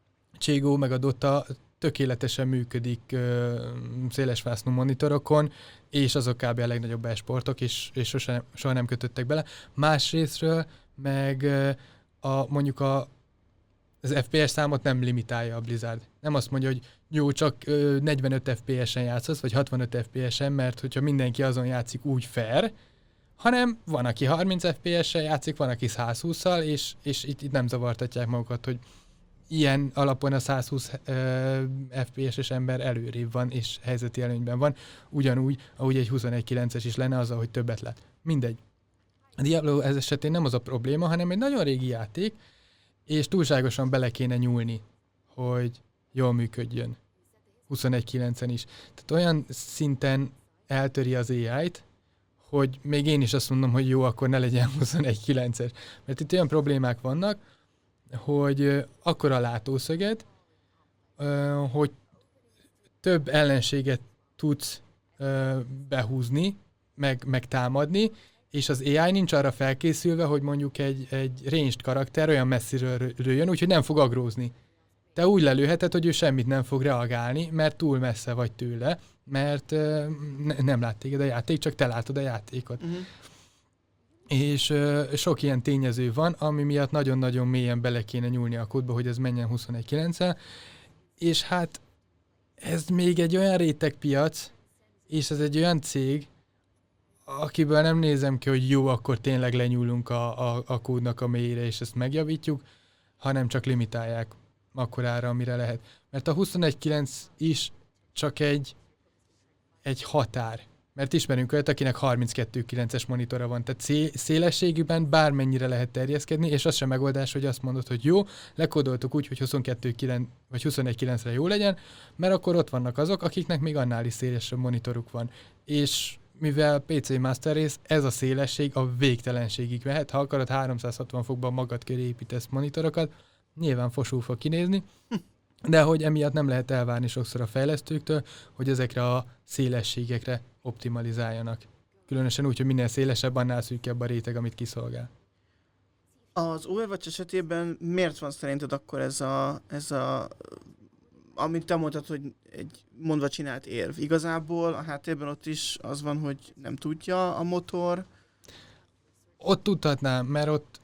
cé gé o meg a Dota tökéletesen működik uh, szélesvásznú monitorokon, és azok kb. A legnagyobb e-sportok, és, és sosem, soha nem kötöttek bele. Másrésztről meg uh, a, mondjuk a, az ef pé es számot nem limitálja a Blizzard. Nem azt mondja, hogy jó, csak uh, negyvenöt ef pé esen játszasz, vagy hatvanöt ef pé esen, mert hogyha mindenki azon játszik úgy fair, hanem van, aki harminc ef pé esen játszik, van, aki száz hússzal, és, és itt, itt nem zavartatják magukat, hogy ilyen alapon a száz húsz uh, ef pé es-es ember előrébb van, és helyzeti előnyben van, ugyanúgy, ahogy egy huszonegy kilences is lenne azzal, hogy többet lát. Mindegy. A Diablo ez esetén nem az a probléma, hanem egy nagyon régi játék, és túlságosan bele kéne nyúlni, hogy jól működjön. huszonegy kilencen is. Tehát olyan szinten eltöri az á í-t, hogy még én is azt mondom, hogy jó, akkor ne legyen huszonegy kilences. Mert itt olyan problémák vannak, hogy akkora látószöged, hogy több ellenséget tudsz behúzni, meg, meg támadni, és az á í nincs arra felkészülve, hogy mondjuk egy, egy ranged karakter olyan messziről jön, úgyhogy nem fog agrózni. Te úgy lelőheted, hogy ő semmit nem fog reagálni, mert túl messze vagy tőle, mert ne, nem lát téged a játék, csak te látod a játékot. Uh-huh. És uh, sok ilyen tényező van, ami miatt nagyon-nagyon mélyen bele kéne nyúlni a kódba, hogy ez menjen huszonegy kilenccel, és hát ez még egy olyan rétegpiac, és ez egy olyan cég, akiből nem nézem ki, hogy jó, akkor tényleg lenyúlunk a, a, a kódnak a mélyére, és ezt megjavítjuk, hanem csak limitálják akkorára, amire lehet. Mert a huszonegy kilenc is csak egy, egy határ. Mert ismerünk olyat, akinek harminckettő kilences monitora van, tehát szé- szélességűben bármennyire lehet terjeszkedni, és az sem megoldás, hogy azt mondod, hogy jó, lekódoltuk úgy, hogy huszonkettő kilenc vagy huszonegy kilencre jó legyen, mert akkor ott vannak azok, akiknek még annál is szélesebb monitoruk van. És mivel pé cé Master Race, ez a szélesség a végtelenségig mehet, ha akarod háromszázhatvan fokban magad köré építesz monitorokat, nyilván fosul fog kinézni, de hogy emiatt nem lehet elvárni sokszor a fejlesztőktől, hogy ezekre a szélességekre optimalizáljanak. Különösen úgy, hogy minél szélesebb, annál szűkebb a réteg, amit kiszolgál. Az Overwatch esetében miért van szerinted akkor ez a, ez a amit te mondtad, hogy egy mondva csinált érv? Igazából a háttérben ott is az van, hogy nem tudja a motor. Ott tudhatnám, mert ott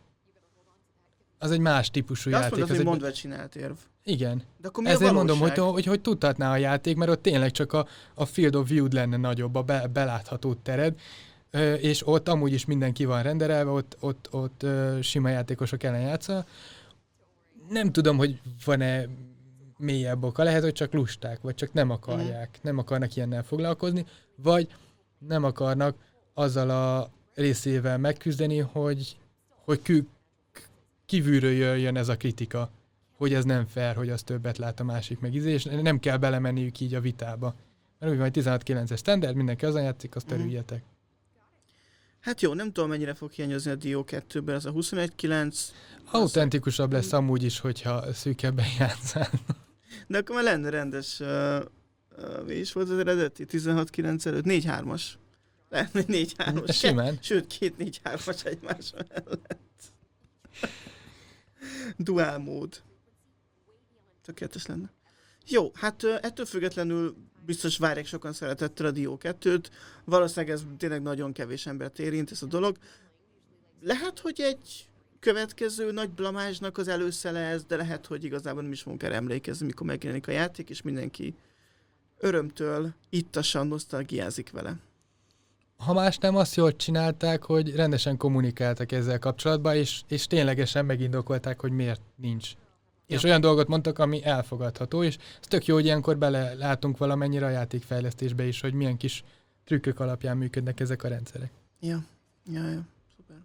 az egy más típusú de játék. Azt mondod, hogy mondva csinált érv. Igen. De akkor mi Ezért a mondom, hogy, hogy, hogy tudhatná a játék, mert ott tényleg csak a, a field of view lenne nagyobb, a be, belátható tered, és ott amúgy is mindenki van renderelve, ott, ott, ott sima játékosok ellen játsza. Nem tudom, hogy van-e mélyebb oka, lehet, hogy csak lusták, vagy csak nem akarják, mm. nem akarnak ilyennel foglalkozni, vagy nem akarnak azzal a részével megküzdeni, hogy, hogy kü, kívülről jöjjön ez a kritika, hogy ez nem fair, hogy az többet lát a másik meg íze, és nem kell belemenniük így a vitába. Mert úgy van, tizenhat kilences standard, mindenki azon játszik, azt örüljetek. Hát jó, nem tudom, mennyire fog hiányozni a Dio kettőben ez a huszonegy kilenc. Autentikusabb lesz amúgy is, hogyha szűkebben játszál. De akkor már lenne rendes, uh, uh, mi is volt az eredeti? tizenhat kilenc előtt? négy hármas. Lehetne négy hármas. Simán. Sőt, két négy hármas egymás mellett. Dual mód. Tökéletes lenne. Jó, hát uh, ettől függetlenül biztos várják sokan szeretettel a Dio kettőt. Valószínűleg ez tényleg nagyon kevés embert érint ez a dolog. Lehet, hogy egy következő nagy blamázsnak az előszele ez, de lehet, hogy igazából nem is fogunk erre emlékezni, mikor megjelenik a játék, és mindenki örömtől ittasan nosztalgiázik vele. Ha más nem, azt jól csinálták, hogy rendesen kommunikáltak ezzel kapcsolatban, és, és ténylegesen megindokolták, hogy miért nincs. Ja. És olyan dolgot mondtak, ami elfogadható, és ez tök jó, hogy ilyenkor belelátunk valamennyire a játékfejlesztésbe is, hogy milyen kis trükkök alapján működnek ezek a rendszerek. Ja, ja, ja. Szuper.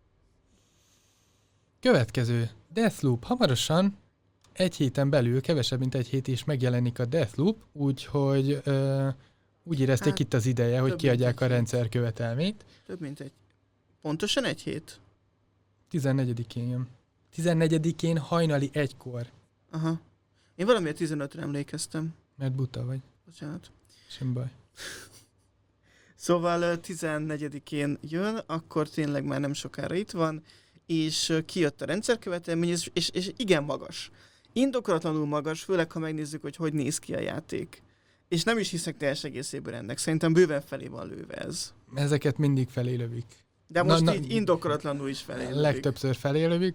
Következő. Deathloop. Hamarosan egy héten belül, kevesebb, mint egy hét is megjelenik a Deathloop, úgyhogy ö, úgy érezték hát, itt az ideje, hogy kiadják a rendszer követelményt. Több mint egy. Pontosan egy hét? tizennegyedikén jön. tizennegyedikén hajnali egykor. Aha. Én valamiért tizenötre emlékeztem. Mert buta vagy. Bocsánat. Sem baj. Szóval tizennegyedikén jön, akkor tényleg már nem sokára itt van, és kijött a rendszerkövetelmény, és, és, és igen magas. Indokolatlanul magas, főleg ha megnézzük, hogy hogy néz ki a játék. És nem is hiszek teljes egészében ennek. Szerintem bőven felé van lőve ez. Ezeket mindig felé lövik. De most na, így na, indokolatlanul is felé lövik. Legtöbbször felé lövik.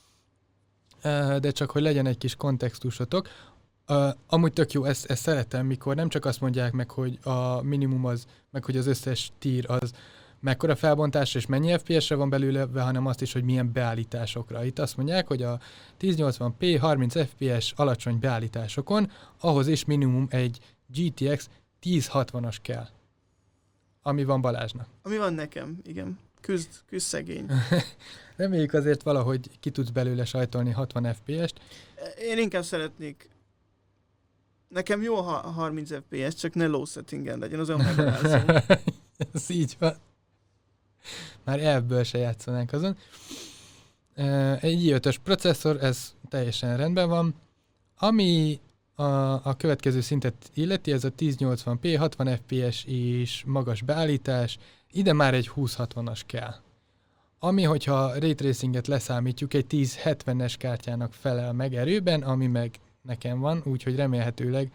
De csak, hogy legyen egy kis kontextusotok. Uh, amúgy tök jó, ezt, ezt szeretem, mikor nem csak azt mondják meg, hogy a minimum az, meg hogy az összes tier az mekkora felbontásra és mennyi ef pé es-re van belőle, hanem azt is, hogy milyen beállításokra. Itt azt mondják, hogy a ezernyolcvan pé harminc ef pé es alacsony beállításokon ahhoz is minimum egy gé té iksz ezerhatvanas kell. Ami van Balázsnak. Ami van nekem, igen. Küzd, küzd szegény. Reméljük azért valahogy ki tudsz belőle sajtolni hatvan ef pé est. Én inkább szeretnék. Nekem jó a harminc ef pé es, csak ne low settingen legyen, az olyan megalázó. Ez így van. Már elfből se játszanánk azon. Egy i ötös processzor, ez teljesen rendben van. Ami a, a következő szintet illeti, ez a ezernyolcvan pé, hatvan ef pé es és magas beállítás, ide már egy húsz hatvanas kell. Ami, hogyha ray tracinget leszámítjuk, egy ezerhetvenes kártyának felel meg erőben, ami meg nekem van, úgyhogy remélhetőleg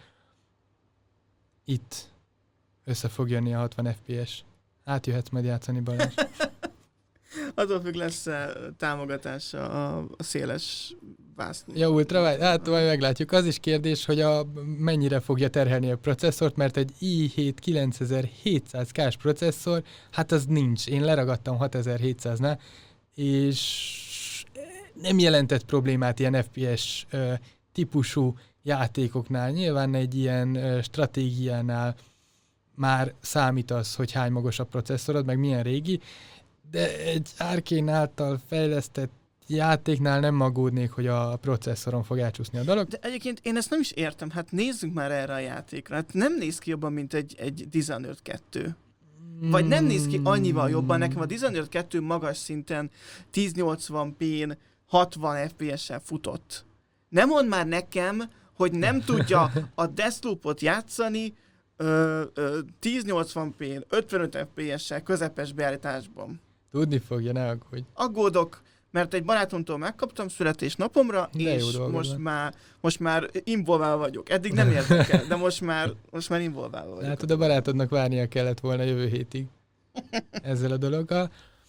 itt össze fog jönni a hatvan ef pé es. Átjöhetsz majd játszani, Balázs. Attól függ, lesz támogatása a, a széles vászló. Ja, ultrawide? Hát majd meglátjuk. Az is kérdés, hogy a, mennyire fogja terhelni a processzort, mert egy i hét kilencezer-hétszáz K-s processzor, hát az nincs. Én leragadtam hatezer-hétszáznál, és nem jelentett problémát ilyen ef pé es uh, típusú játékoknál. Nyilván egy ilyen uh, stratégiánál már számít az, hogy hány magas a processzorod, meg milyen régi, de egy Arkane által fejlesztett játéknál nem aggódnék, hogy a processzoron fog elcsúszni a dolog. De egyébként én ezt nem is értem, hát nézzünk már erre a játékra. Hát nem néz ki jobban, mint egy, egy Dishonored kettő. Vagy nem néz ki annyival jobban. Nekem a Dishonored kettő magas szinten ezernyolcvan pén hatvan ef pé es-sel futott. Nem mondd már nekem, hogy nem tudja a Deathloopot játszani Ö, ö, ezernyolcvan pén, ötvenöt ef pé es-sel közepes beállításban. Tudni fogja, ne aggódj. Aggódok, mert egy barátomtól megkaptam születésnapomra, de és most már, most már involválva vagyok. Eddig nem érdekel, de most már, most már involválva vagyok. Látod, a barátodnak várnia kellett volna jövő hétig ezzel a dologgal.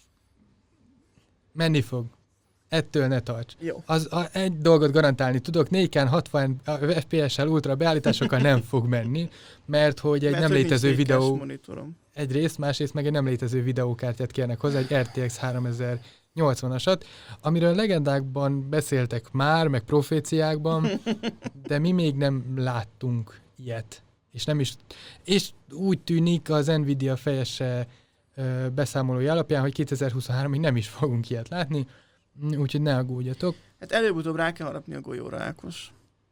Menni fog. Ettől ne tarts. Jó. Az, a, egy dolgot garantálni tudok, négy ká hatvan ef pé es-sel ultra beállításokkal nem fog menni, mert hogy egy mert nem hogy létező videó... monitorom. Egyrészt, másrészt meg egy nem létező videókártyát kérnek hozzá, egy er té iksz háromezernyolcvanasat, amiről legendákban beszéltek már, meg proféciákban, de mi még nem láttunk ilyet. És nem is... És úgy tűnik az Nvidia fejese ö, beszámolója alapján, hogy kétezer-huszonháromig nem is fogunk ilyet látni, úgyhogy ne aggódjatok. Hát előbb-utóbb rá kell harapni a golyóra, Ákos.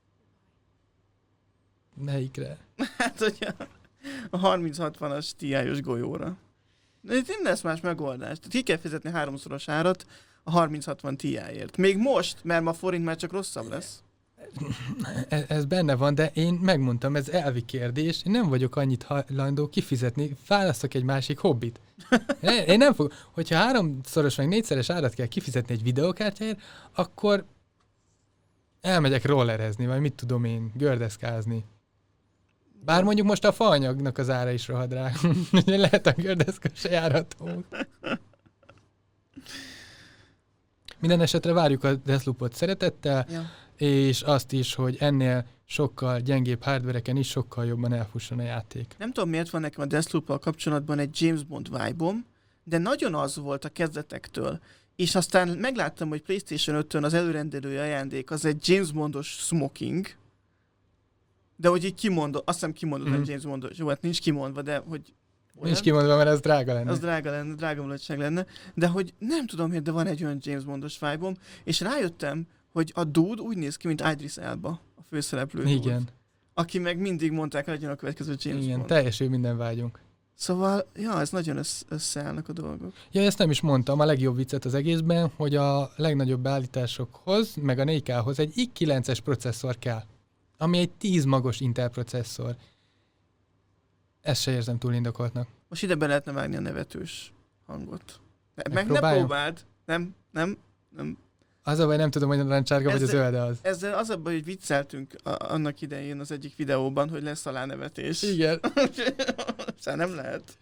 Melyikre? Hát, hogy a, a harminc hatvanas Ti-os golyóra. De itt nem lesz más megoldás. Tehát ki kell fizetni háromszoros árat a harminc hatvan Ti-ért. Még most, mert ma forint már csak rosszabb lesz. Ez, ez benne van, de én megmondtam, ez elvi kérdés. Én nem vagyok annyit hajlandó kifizetni, választok egy másik hobbit. Én nem fog, hogyha háromszoros meg négyszeres árat kell kifizetni egy videókártyáért, akkor elmegyek rollerezni, vagy mit tudom én, gördeszkázni. Bár mondjuk most a faanyagnak az ára is rohadt drága. Lehet a gördeszka se járható. Minden esetre várjuk a Deathloopot szeretettel, Ja. és azt is, hogy ennél sokkal gyengébb hardvereken is sokkal jobban elfusson a játék. Nem tudom, miért van nekem a Deathloop-al kapcsolatban egy James Bond vibe-om, de nagyon az volt a kezdetektől. És aztán megláttam, hogy PlayStation ötön az előrendelői ajándék az egy James Bondos smoking, de hogy így kimondod, azt hiszem kimondod, Mhm. hogy James Bondos, jó, hát nincs kimondva, de hogy Nincs kimondva, mert ez drága lenne. az drága lenne, drága mulatság lenne, de hogy nem tudom miért, de van egy olyan James Bondos vibe-om, és rájöttem, hogy a dude úgy néz ki, mint Idris Elba, a főszereplő dude, Igen, aki meg mindig mondták, hogy legyen a következő James igen, Bond. teljesül minden vágyunk. Szóval, ja, ez nagyon össz- összeállnak a dolgok. Ja, ezt nem is mondtam, a legjobb viccet az egészben, hogy a legnagyobb beállításokhoz, meg a négy ká-hoz egy i kilences processzor kell, ami egy tíz magos Intel processzor. Ezt se érzem túl indokoltnak. Most ide be lehetne vágni a nevetős hangot. Ne, meg ne Megpróbáljam? próbáld. Nem, nem, nem. Az a baj, nem tudom, hogy a narancsárga vagy a Ezzel- zöld az. Ezzel az a baj, hogy vicceltünk a- annak idején az egyik videóban, hogy lesz alá nevetés. Igen. Szóval nem lehet.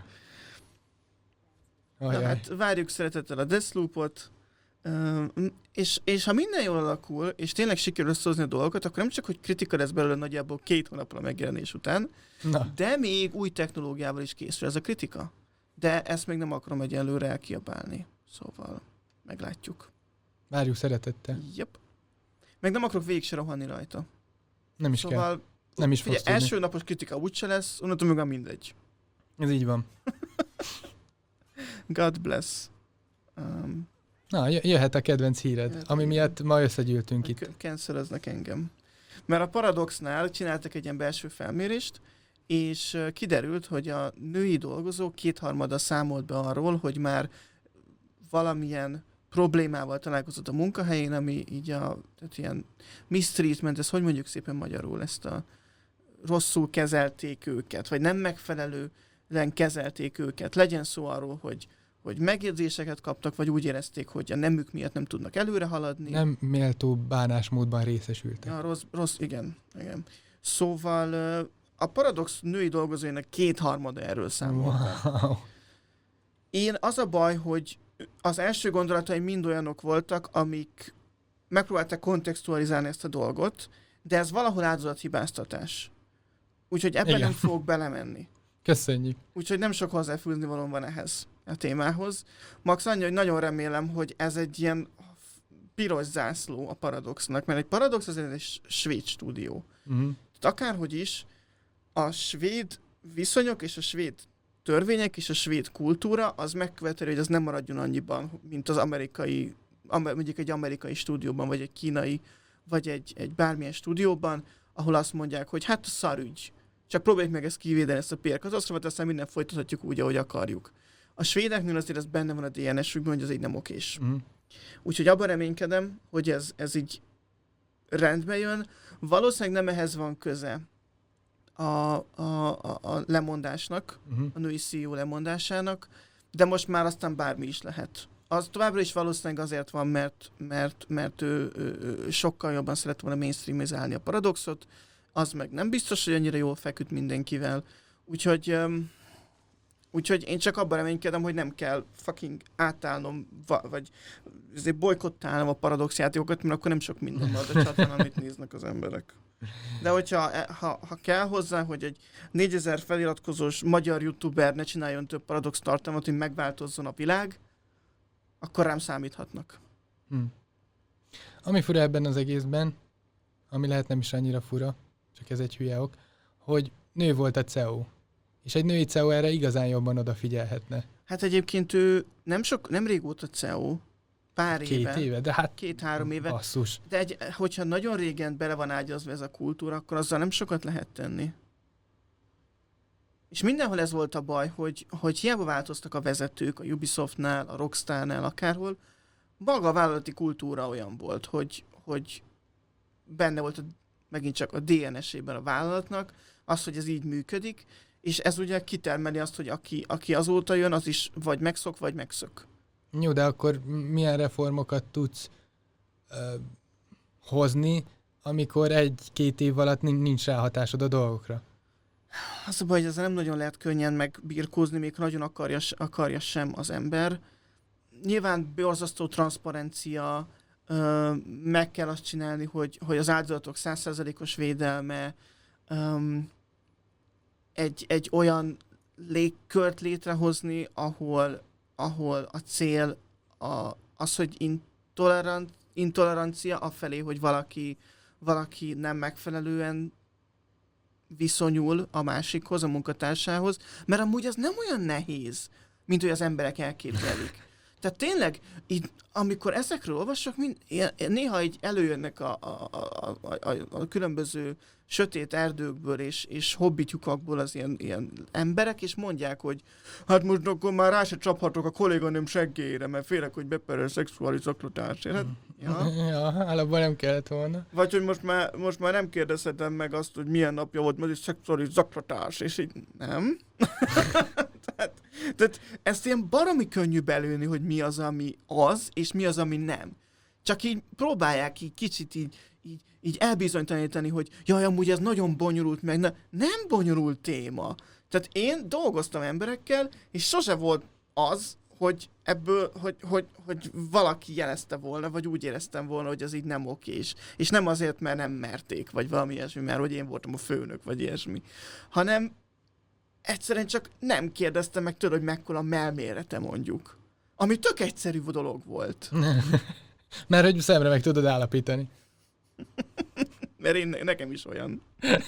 Na, Ajaj. hát várjuk szeretettel a Deathloopot, Üm, és, és ha minden jól alakul, és tényleg sikerül összehozni a dolgokat, akkor nem csak, hogy kritika lesz belőle nagyjából két hónappal a megjelenés után, Na, de még új technológiával is készül ez a kritika. De ezt még nem akarom egyelőre elkiabálni. Szóval meglátjuk. várjuk szeretettel. Yep. Meg nem akarok végig se rohanni rajta. Nem is kell. szóval Nem is ugye, fogsz tudni. első napos kritika úgyse lesz, onnantól még mindegy. Ez így van. God bless. Um, Na, jö- jöhet a kedvenc híred, Jöhet, ami igen. miatt ma összegyűltünk itt. K- canceleznek engem. Mert a Paradoxnál csináltak egy ilyen belső felmérést, és ö, kiderült, hogy a női dolgozók kétharmada számolt be arról, hogy már valamilyen problémával találkozott a munkahelyén, ami így a, tehát ilyen mistreatment, ez hogy mondjuk szépen magyarul, ezt a rosszul kezelték őket, vagy nem megfelelően kezelték őket. Legyen szó arról, hogy hogy megjegyzéseket kaptak, vagy úgy érezték, hogy a nemük miatt nem tudnak előre haladni. Nem méltó bánásmódban részesültek. Ja, rossz, rossz, igen, igen. Szóval ö, a Paradox női dolgozóinak kétharmada erről számol. Wow. Én az a baj, hogy az első gondolataim mind olyanok voltak, amik megpróbálták kontextualizálni ezt a dolgot, de ez valahol áldozathibáztatás. Úgyhogy ebben Igen. nem fogok belemenni. Köszönjük. Úgyhogy nem sok hozzáfűzni valóm van ehhez a témához. Max annyi, hogy nagyon remélem, hogy ez egy ilyen piros zászló a Paradoxnak, mert egy Paradox az egy svéd stúdió. Uh-huh. Tehát akárhogy is, a svéd viszonyok és a svéd törvények és a svéd kultúra az megköveteli, hogy az nem maradjon annyiban, mint az amerikai, amer, mondjuk egy amerikai stúdióban, vagy egy kínai, vagy egy, egy bármilyen stúdióban, ahol azt mondják, hogy hát szarügy. Csak próbáljuk meg ezt kivédeni, ezt a pé er katasztrófát, aztán minden folytathatjuk úgy, ahogy akarjuk. A svédeknél azért ez benne van a dé en es-ükben, hogy ez így nem okés. Uh-huh. Úgyhogy abban reménykedem, hogy ez, ez így rendbe jön. Valószínűleg nem ehhez van köze a, a, a, a lemondásnak, Uh-huh. a női cé e o lemondásának, de most már aztán bármi is lehet. Az továbbra is valószínűleg azért van, mert, mert, mert ő, ő, ő sokkal jobban szeret volna mainstreamizálni a Paradoxot, az meg nem biztos, hogy annyira jól feküdt mindenkivel. Úgyhogy, um, úgyhogy én csak abban reménykedem, hogy nem kell fucking átállnom, va- vagy azért bolykottálnom a Paradox játékokat, mert akkor nem sok minden van a csatán, amit néznek az emberek. De hogyha ha, ha kell hozzá, hogy egy négyezer feliratkozós magyar youtuber ne csináljon több Paradox tartalmat, hogy megváltozzon a világ, akkor rám számíthatnak. Hmm. Ami fura ebben az egészben, ami lehet nem is annyira fura, csak ez egy hülye ok, hogy nő volt a cé e o. És egy női cé e o erre igazán jobban odafigyelhetne. Hát egyébként ő nem sok, nem régóta cé e o, pár Két éve, éve, de hát két-három éve, basszus. de egy, hogyha nagyon régen bele van ágyazva ez a kultúra, akkor azzal nem sokat lehet tenni. És mindenhol ez volt a baj, hogy, hogy hiába változtak a vezetők, a Ubisoftnál, a Rockstarnál, akárhol, maga a vállalati kultúra olyan volt, hogy, hogy benne volt a, megint csak a dé en es-ében a vállalatnak, az, hogy ez így működik, és ez ugye kitermeli azt, hogy aki, aki azóta jön, az is vagy megszok, vagy megszök. Jó, de akkor milyen reformokat tudsz ö, hozni, amikor egy-két év alatt nincs ráhatásod a dolgokra? Az a baj, hogy ezzel nem nagyon lehet könnyen megbirkózni, még nagyon akarja, akarja sem az ember. Nyilván borzasztó transzparencia, ö, meg kell azt csinálni, hogy, hogy az áldozatok száz százalékos védelme, ö, egy, egy olyan légkört létrehozni, ahol, ahol a cél a, az, hogy intolerant, intolerancia afelé, hogy valaki, valaki nem megfelelően viszonyul a másikhoz, a munkatársához, mert amúgy az nem olyan nehéz, mint hogy az emberek elképzelik. Tehát tényleg, így, amikor ezekről olvasok, mind, néha így előjönnek a, a, a, a, a, a különböző sötét erdőkből és, és hobbitjukakból az ilyen, ilyen emberek, és mondják, hogy hát most akkor már rá se csaphatok a kolléganőm seggélyére, mert félek, hogy beperel szexuális zaklatásért. Hát, ja. Ja, alapban nem kellett volna. Vagy hogy most már, most már nem kérdezhetem meg azt, hogy milyen napja volt, mert ez szexuális zaklatás, és így nem. tehát, tehát ezt ilyen baromi könnyű belőni, hogy mi az, ami az, és mi az, ami nem. Csak így próbálják így kicsit így, így, így elbizonytalanítani, hogy jaj, amúgy ez nagyon bonyolult, meg ne, nem bonyolult téma. Tehát én dolgoztam emberekkel, és sose volt az, hogy ebből, hogy, hogy, hogy valaki jelezte volna, vagy úgy éreztem volna, hogy az így nem okés. És nem azért, mert nem merték, vagy valami ilyesmi, mert hogy én voltam a főnök, vagy ilyesmi. Hanem egyszerűen csak nem kérdeztem meg tőle, hogy mekkora melmérete mondjuk. Ami tök egyszerű dolog volt. Mert hogy szemre meg tudod állapítani. Mert én, nekem is olyan.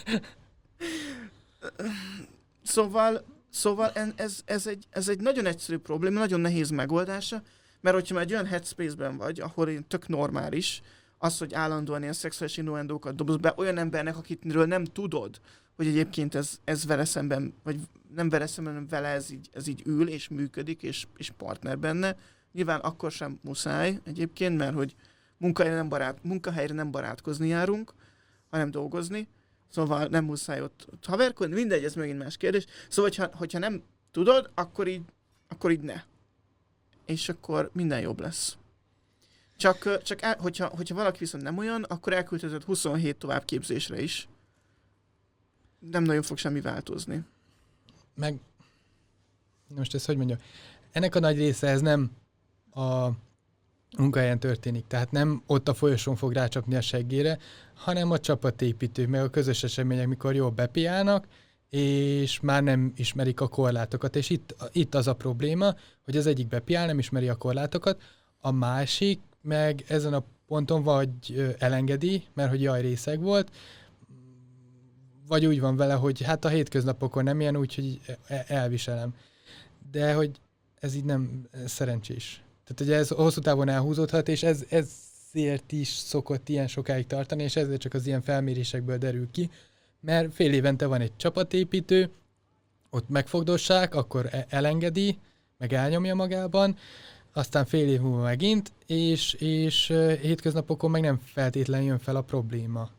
Szóval, szóval ez, ez, egy, ez egy nagyon egyszerű probléma, nagyon nehéz megoldása, mert hogyha már egy olyan headspace-ben vagy, ahol én tök normális, az, hogy állandóan ilyen szexuális innuendókat dobsz be olyan embernek, akitről nem tudod, hogy egyébként ez, ez vele szemben, vagy nem vele szemben, hanem vele ez így, ez így ül, és működik, és, és partner benne. Nyilván akkor sem muszáj egyébként, mert hogy munkahelyre nem, barát, munkahelyre nem barátkozni járunk, hanem dolgozni. Szóval nem muszáj ott, ott haverkodni, mindegy, ez megint más kérdés. Szóval, hogyha, hogyha nem tudod, akkor így, akkor így ne. És akkor minden jobb lesz. Csak, csak el, hogyha, hogyha valaki viszont nem olyan, akkor elküldheted huszonhét továbbképzésre is. Nem nagyon fog semmi változni. Meg, most ezt hogy mondjam, ennek a nagy része ez nem a munkahelyen történik, tehát nem ott a folyosón fog rácsapni a seggére, hanem a csapatépítők, meg a közös események, mikor jól bepiálnak, és már nem ismerik a korlátokat. És itt, itt az a probléma, hogy az egyik bepiál, nem ismeri a korlátokat, a másik meg ezen a ponton vagy elengedi, mert hogy jaj, részeg volt, vagy úgy van vele, hogy hát a hétköznapokon nem ilyen, úgyhogy elviselem. De hogy ez így nem ez szerencsés. Tehát ugye ez hosszú távon elhúzódhat, és ez, ezért is szokott ilyen sokáig tartani, és ezért csak az ilyen felmérésekből derül ki, mert fél évente van egy csapatépítő, ott megfogdossák, akkor elengedi, meg elnyomja magában, aztán fél év múlva megint, és, és hétköznapokon meg nem feltétlenül jön fel a probléma.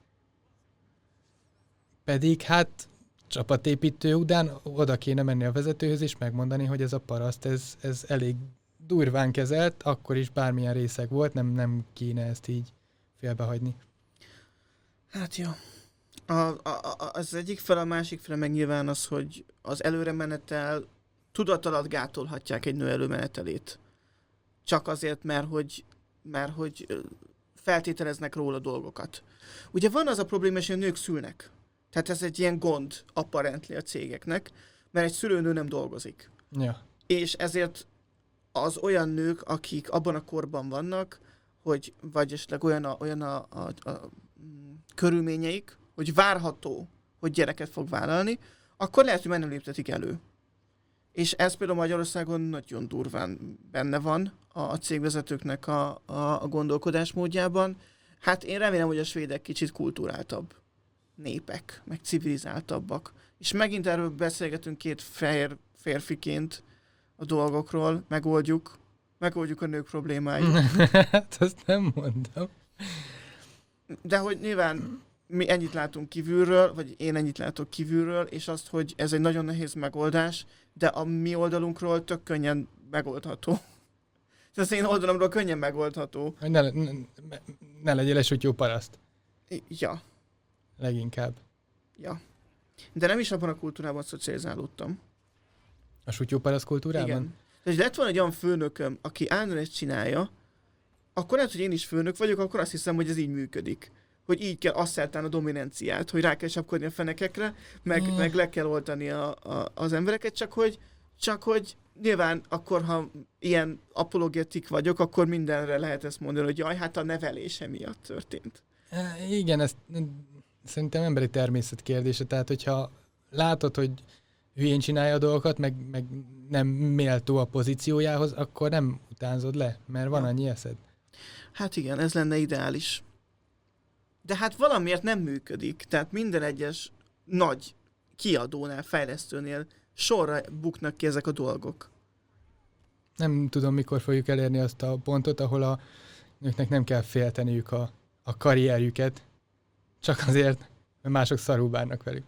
Pedig hát csapatépítő után oda kéne menni a vezetőhöz és megmondani, hogy ez a paraszt, ez, ez elég durván kezelt, akkor is bármilyen részeg volt, nem, nem kéne ezt így félbehagyni. Hát jó. A, a, a, az egyik fel, a másik fel meg nyilván az, hogy az előre menetel tudat alatt gátolhatják egy nő előmenetelét. Csak azért, mert hogy, mert hogy feltételeznek róla dolgokat. Ugye van az a probléma, hogy a nők szülnek. Tehát ez egy ilyen gond apparently a cégeknek, mert egy szülőnő nem dolgozik. Ja. És ezért az olyan nők, akik abban a korban vannak, hogy vagy esetleg olyan a, olyan a, a, a, a körülményeik, hogy várható, hogy gyereket fog vállalni, akkor lehet, hogy már nem léptetik elő. És ez például Magyarországon nagyon durván benne van a cégvezetőknek a, a, a gondolkodásmódjában. Hát én remélem, hogy a svédek kicsit kulturáltabb népek, meg civilizáltabbak. És megint erről beszélgetünk két fehér férfiként a dolgokról, megoldjuk, megoldjuk a nők problémáit. Hát azt nem mondom. De hogy nyilván mi ennyit látunk kívülről, vagy én ennyit látok kívülről, és azt, hogy ez egy nagyon nehéz megoldás, de a mi oldalunkról tök könnyen megoldható. Ez az én oldalamról könnyen megoldható. Hogy ne, ne, ne legyél esútyó paraszt. Ja. Leginkább. Ja. De nem is abban a kultúrában szocializálódtam. A sutyóparasz kultúrában? Igen. Tehát, lett volna egy olyan főnököm, aki állandóan ezt csinálja, akkor lehet, hogy én is főnök vagyok, akkor azt hiszem, hogy ez így működik. Hogy így kell asszertálni a dominanciát, hogy rá kell sapkodni a fenekekre, meg, mm. meg le kell oltani a, a, az embereket, csak hogy, csak hogy nyilván akkor, ha ilyen apologetik vagyok, akkor mindenre lehet ezt mondani, hogy jaj, hát a nevelése miatt történt. E, igen, ez szerintem emberi természet kérdése, tehát hogyha látod, hogy hülyén csinálja a dolgokat, meg, meg nem méltó a pozíciójához, akkor nem utánzod le, mert van ja. annyi eszed. Hát igen, ez lenne ideális. De hát valamiért nem működik. Tehát minden egyes nagy kiadónál, fejlesztőnél sorra buknak ki ezek a dolgok. Nem tudom, mikor fogjuk elérni azt a pontot, ahol a nőknek nem kell félteniük a, a karrierjüket, csak azért, mert mások szarul bánnak velük.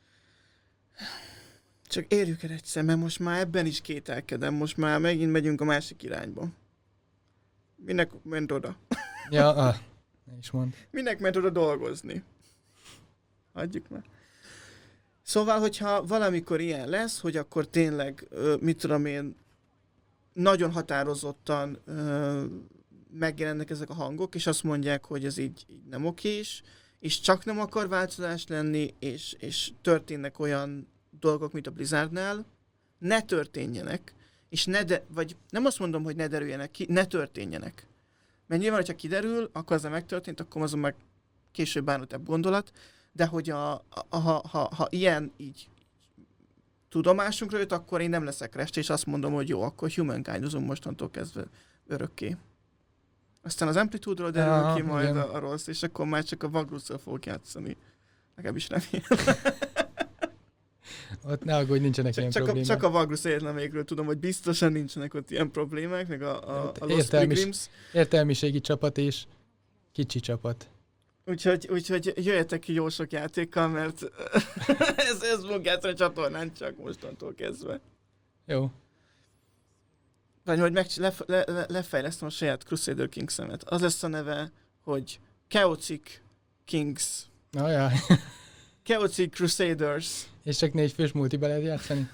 Csak érjük el egyszer, mert most már ebben is kételkedem. Most már megint megyünk a másik irányba. Minek ment oda? Ja, ah, ne is mondd. Minek ment oda dolgozni? Hagyjuk már. Szóval, hogyha valamikor ilyen lesz, hogy akkor tényleg, mit tudom én, nagyon határozottan megjelennek ezek a hangok, és azt mondják, hogy ez így, így nem okés, és csak nem akar változás lenni, és, és történnek olyan dolgok, mint a Blizzardnál, ne történjenek, és ne de, vagy nem azt mondom, hogy ne derüljenek ki, ne történjenek. Mert nyilván, hogyha kiderül, akkor az megtörtént, akkor azon meg később bánatosabb gondolat, de hogy a, a, ha, ha, ha ilyen így tudomásunkra jött, akkor én nem leszek rest, és azt mondom, hogy jó, akkor humankind-ozom mostantól kezdve örökké. Aztán az Amplitude-ról derül ja, ki majd a, a rossz, és akkor már csak a Vagrusszal fogok játszani. Legalábbis remélem. Ott ne aggódj, nincsenek csak, ilyen csak problémák. A, csak a Vagrusz egyetlenékről tudom, hogy biztosan nincsenek ott ilyen problémák, meg a, a, a Lost Értelmis, Pilgrims. Értelmiségi csapat és kicsi csapat. Úgyhogy, úgyhogy jöjjetek ki jó sok játékkal, mert ez, ez fog játszani a csatornán csak mostantól kezdve. Jó. Vagy hogy meg, le, le, le, lefejlesztem a saját Crusader Kings-emet. Az lesz a neve, hogy Chaotic Kings. Ajaj. Chaotic Crusaders. És csak négy fős multiba lehet játszani?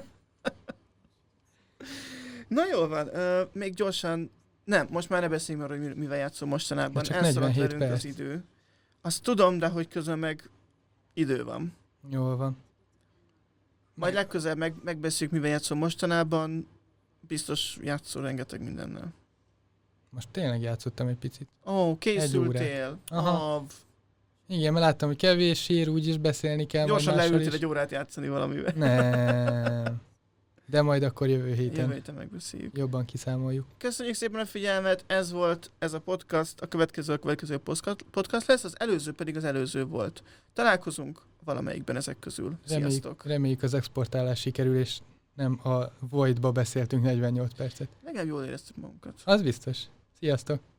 Na jól van, uh, még gyorsan, nem, most már ne beszéljünk arról, hogy mivel játszom mostanában. Csak elszaladt negyvenhét velünk perc. az idő. Azt tudom, de hogy közben meg idő van. Jól van. Majd legközelebb meg, megbeszéljük, mivel játszom mostanában. Biztos játszol rengeteg mindennel. Most tényleg játszottam egy picit. Ó, oh, készültél. Aha. Igen, mert láttam, hogy kevés sír, úgyis beszélni kell. Gyorsan leültél egy órát játszani valamivel. Nem. De majd akkor jövő héten. Jövő héten megbeszéljük. Jobban kiszámoljuk. Köszönjük szépen a figyelmet, ez volt ez a podcast, a következő a következő podcast lesz, az előző pedig az előző volt. Találkozunk valamelyikben ezek közül. Reméljük, Sziasztok! Reméljük az exportálás sikerül, és nem a Voidba beszéltünk negyvennyolc percet. Legalább jól éreztük magunkat. Az biztos. Sziasztok!